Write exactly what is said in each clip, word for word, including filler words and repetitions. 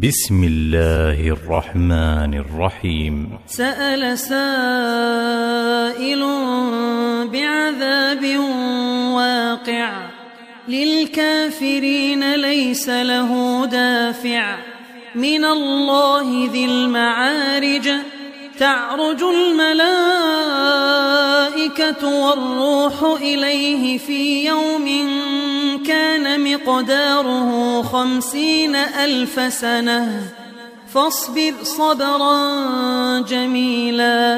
بسم الله الرحمن الرحيم. سأل سائل بعذاب واقع للكافرين ليس له دافع من الله ذي المعارج تعرج الملائكة والروح إليه في يوم كان مقداره خمسين ألف سنة فاصبر صبرا جميلا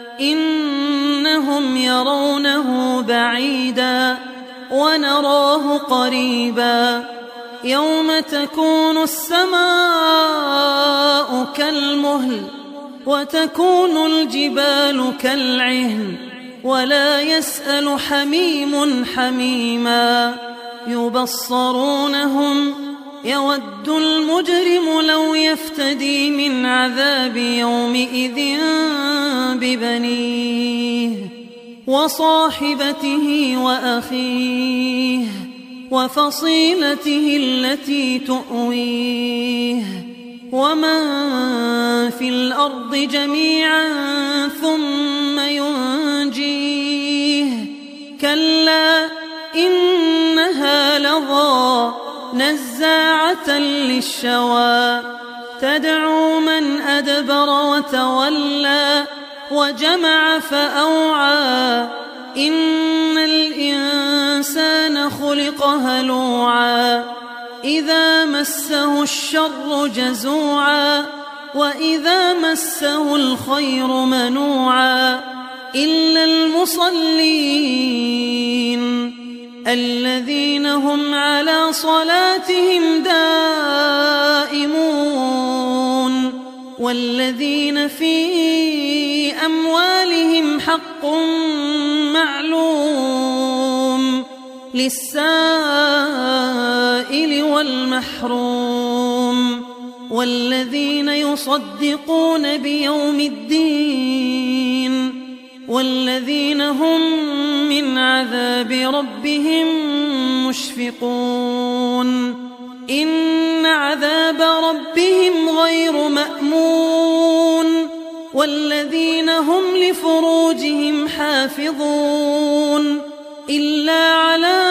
إنهم يرونه بعيدا ونراه قريبا يوم تكون السماء كالمهل وتكون الجبال كالعهن ولا يسأل حميم حميما يبصرونهم يود المجرم لو يفتدي من عذاب يومئذ ببنيه وصاحبته وأخيه وفصيلته التي تؤويه ومن في الأرض جميعا ثم ينجيه كلا إنها لظى نزاعة للشوى تدعو من أدبر وتولى وجمع فأوعى إن الإنسان خلق هلوعا إذا مسه الشر جزوعا وإذا مسه الخير منوعا إلا المصلين الذين هم على صلاتهم دائمون والذين في أموالهم حق معلوم للسائل والمحروم والذين يصدقون بيوم الدين والذين هم من عذاب ربهم مشفقون إن عذاب ربهم غير مأمون والذين هم لفروجهم حافظون إلا على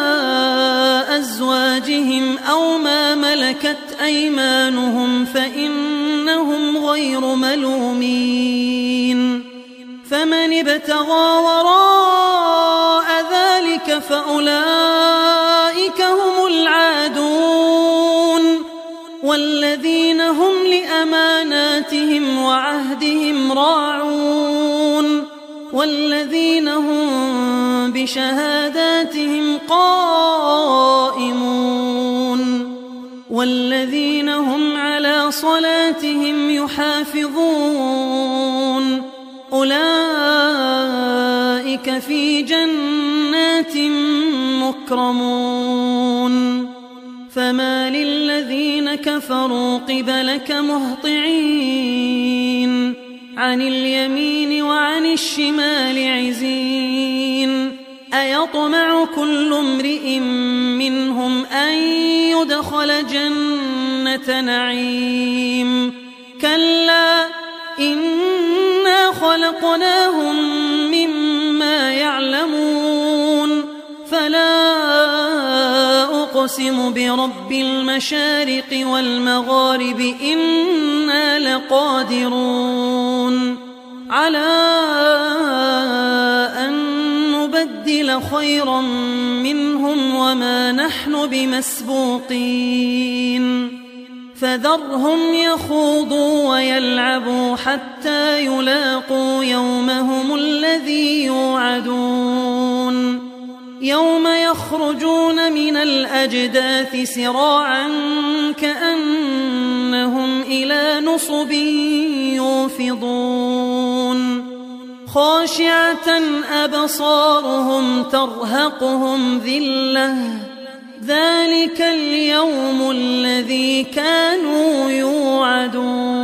أزواجهم أو ما ملكت أيمانهم فإنهم غير ملومين فمن ابتغى وراء ذلك فأولئك هم العادون والذين هم لأماناتهم وعهدهم راعون والذين هم بشهاداتهم قائمون والذين هم على صلاتهم يحافظون أولئك في جنات مكرمون فما للذين كفروا قبلك مهطعين عن اليمين وعن الشمال عزين أيطمع كل امرئ منهم أن يدخل جنة نعيم كلا إنا خلقناهم مما يعلمون فلا أقسم برب المشارق والمغارب إنا لقادرون على أن نبدل خيرا منهم وما نحن بمسبوقين فذرهم يخوضوا ويلعبوا حتى يلاقوا يومهم الذي يوعدون يوم يخرجون من الأجداث سراعا كأنهم إلى نصب يوفضون خاشعة أبصارهم ترهقهم ذلة ذلك اليوم الذي كانوا يوعدون.